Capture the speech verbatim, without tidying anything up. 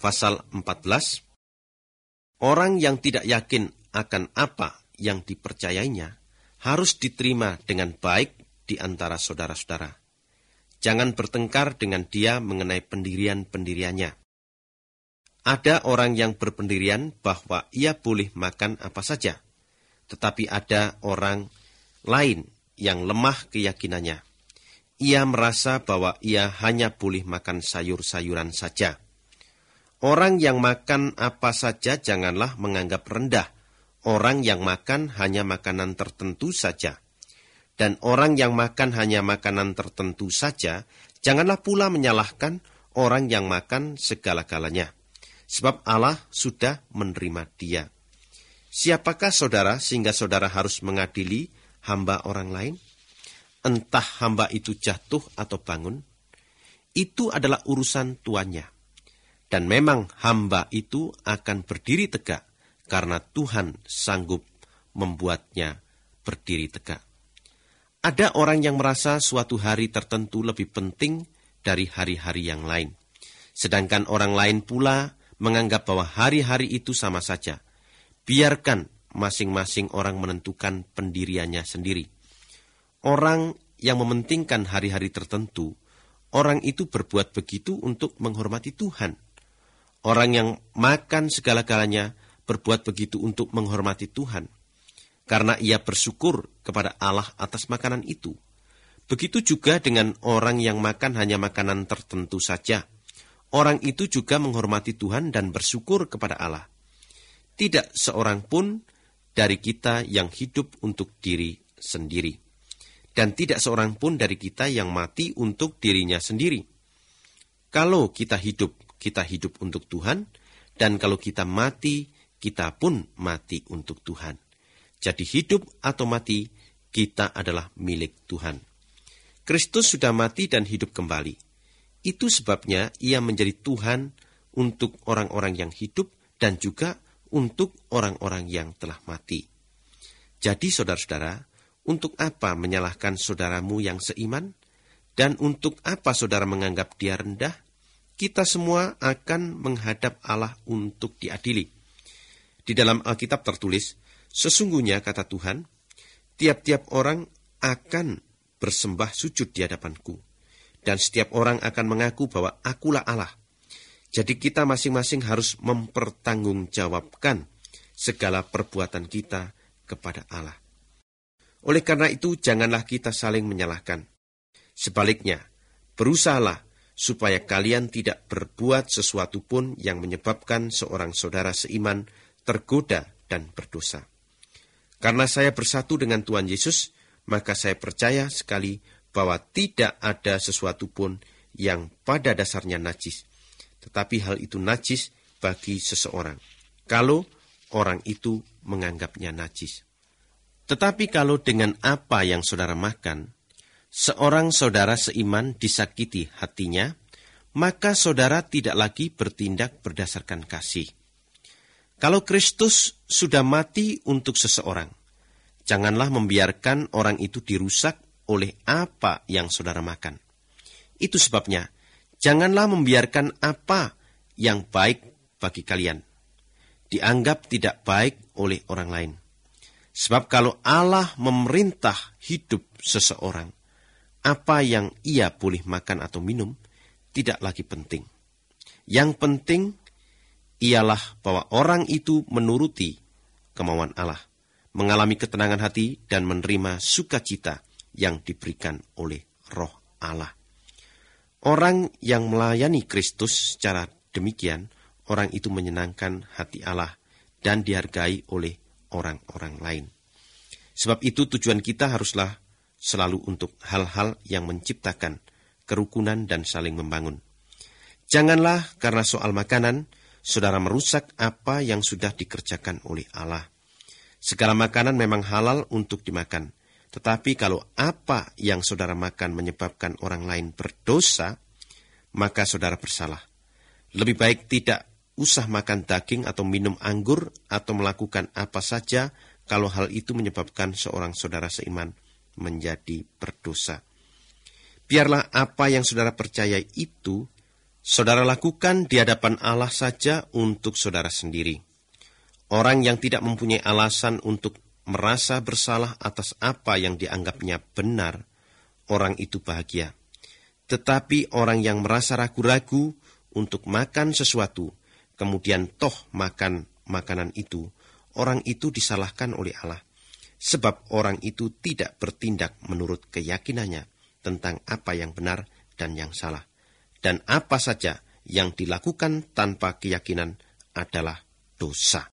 pasal empat belas, orang yang tidak yakin akan apa yang dipercayainya harus diterima dengan baik di antara saudara-saudara. Jangan bertengkar dengan dia mengenai pendirian-pendiriannya. Ada orang yang berpendirian bahwa ia boleh makan apa saja, tetapi ada orang lain yang lemah keyakinannya. Ia merasa bahwa ia hanya boleh makan sayur-sayuran saja. Orang yang makan apa saja janganlah menganggap rendah orang yang makan hanya makanan tertentu saja. Dan orang yang makan hanya makanan tertentu saja, janganlah pula menyalahkan orang yang makan segala-galanya. Sebab Allah sudah menerima dia. Siapakah saudara sehingga saudara harus mengadili hamba orang lain? Entah hamba itu jatuh atau bangun, itu adalah urusan tuannya. Dan memang hamba itu akan berdiri tegak, karena Tuhan sanggup membuatnya berdiri tegak. Ada orang yang merasa suatu hari tertentu lebih penting dari hari-hari yang lain. Sedangkan orang lain pula menganggap bahwa hari-hari itu sama saja. Biarkan masing-masing orang menentukan pendiriannya sendiri. Orang yang mementingkan hari-hari tertentu, orang itu berbuat begitu untuk menghormati Tuhan. Orang yang makan segala-galanya berbuat begitu untuk menghormati Tuhan, karena ia bersyukur kepada Allah atas makanan itu. Begitu juga dengan orang yang makan hanya makanan tertentu saja. Orang itu juga menghormati Tuhan dan bersyukur kepada Allah. Tidak seorang pun dari kita yang hidup untuk diri sendiri. Dan tidak seorang pun dari kita yang mati untuk dirinya sendiri. Kalau kita hidup, kita hidup untuk Tuhan. Dan kalau kita mati, kita pun mati untuk Tuhan. Jadi hidup atau mati, kita adalah milik Tuhan. Kristus sudah mati dan hidup kembali. Itu sebabnya ia menjadi Tuhan untuk orang-orang yang hidup dan juga untuk orang-orang yang telah mati. Jadi saudara-saudara, untuk apa menyalahkan saudaramu yang seiman? Dan untuk apa saudara menganggap dia rendah? Kita semua akan menghadap Allah untuk diadili. Di dalam Alkitab tertulis, sesungguhnya kata Tuhan, tiap-tiap orang akan bersembah sujud di hadapanku. Dan setiap orang akan mengaku bahwa akulah Allah. Jadi kita masing-masing harus mempertanggungjawabkan segala perbuatan kita kepada Allah. Oleh karena itu, janganlah kita saling menyalahkan. Sebaliknya, berusahalah supaya kalian tidak berbuat sesuatu pun yang menyebabkan seorang saudara seiman tergoda dan berdosa. Karena saya bersatu dengan Tuhan Yesus, maka saya percaya sekali bahwa tidak ada sesuatu pun yang pada dasarnya najis. Tetapi hal itu najis bagi seseorang, kalau orang itu menganggapnya najis. Tetapi kalau dengan apa yang saudara makan, seorang saudara seiman disakiti hatinya, maka saudara tidak lagi bertindak berdasarkan kasih. Kalau Kristus sudah mati untuk seseorang, janganlah membiarkan orang itu dirusak oleh apa yang saudara makan. Itu sebabnya, janganlah membiarkan apa yang baik bagi kalian dianggap tidak baik oleh orang lain. Sebab kalau Allah memerintah hidup seseorang, apa yang ia boleh makan atau minum tidak lagi penting. Yang penting ialah bahwa orang itu menuruti kemauan Allah, mengalami ketenangan hati dan menerima sukacita yang diberikan oleh Roh Allah. Orang yang melayani Kristus secara demikian, orang itu menyenangkan hati Allah dan dihargai oleh orang-orang lain. Sebab itu tujuan kita haruslah selalu untuk hal-hal yang menciptakan kerukunan dan saling membangun. Janganlah karena soal makanan, saudara merusak apa yang sudah dikerjakan oleh Allah. Segala makanan memang halal untuk dimakan. Tetapi kalau apa yang saudara makan menyebabkan orang lain berdosa, maka saudara bersalah. Lebih baik tidak usah makan daging atau minum anggur atau melakukan apa saja kalau hal itu menyebabkan seorang saudara seiman menjadi berdosa. Biarlah apa yang saudara percayai itu Saudara lakukan di hadapan Allah saja untuk saudara sendiri. Orang yang tidak mempunyai alasan untuk merasa bersalah atas apa yang dianggapnya benar, orang itu bahagia. Tetapi orang yang merasa ragu-ragu untuk makan sesuatu, kemudian toh makan makanan itu, orang itu disalahkan oleh Allah. Sebab orang itu tidak bertindak menurut keyakinannya tentang apa yang benar dan yang salah. Dan apa saja yang dilakukan tanpa keyakinan adalah dosa.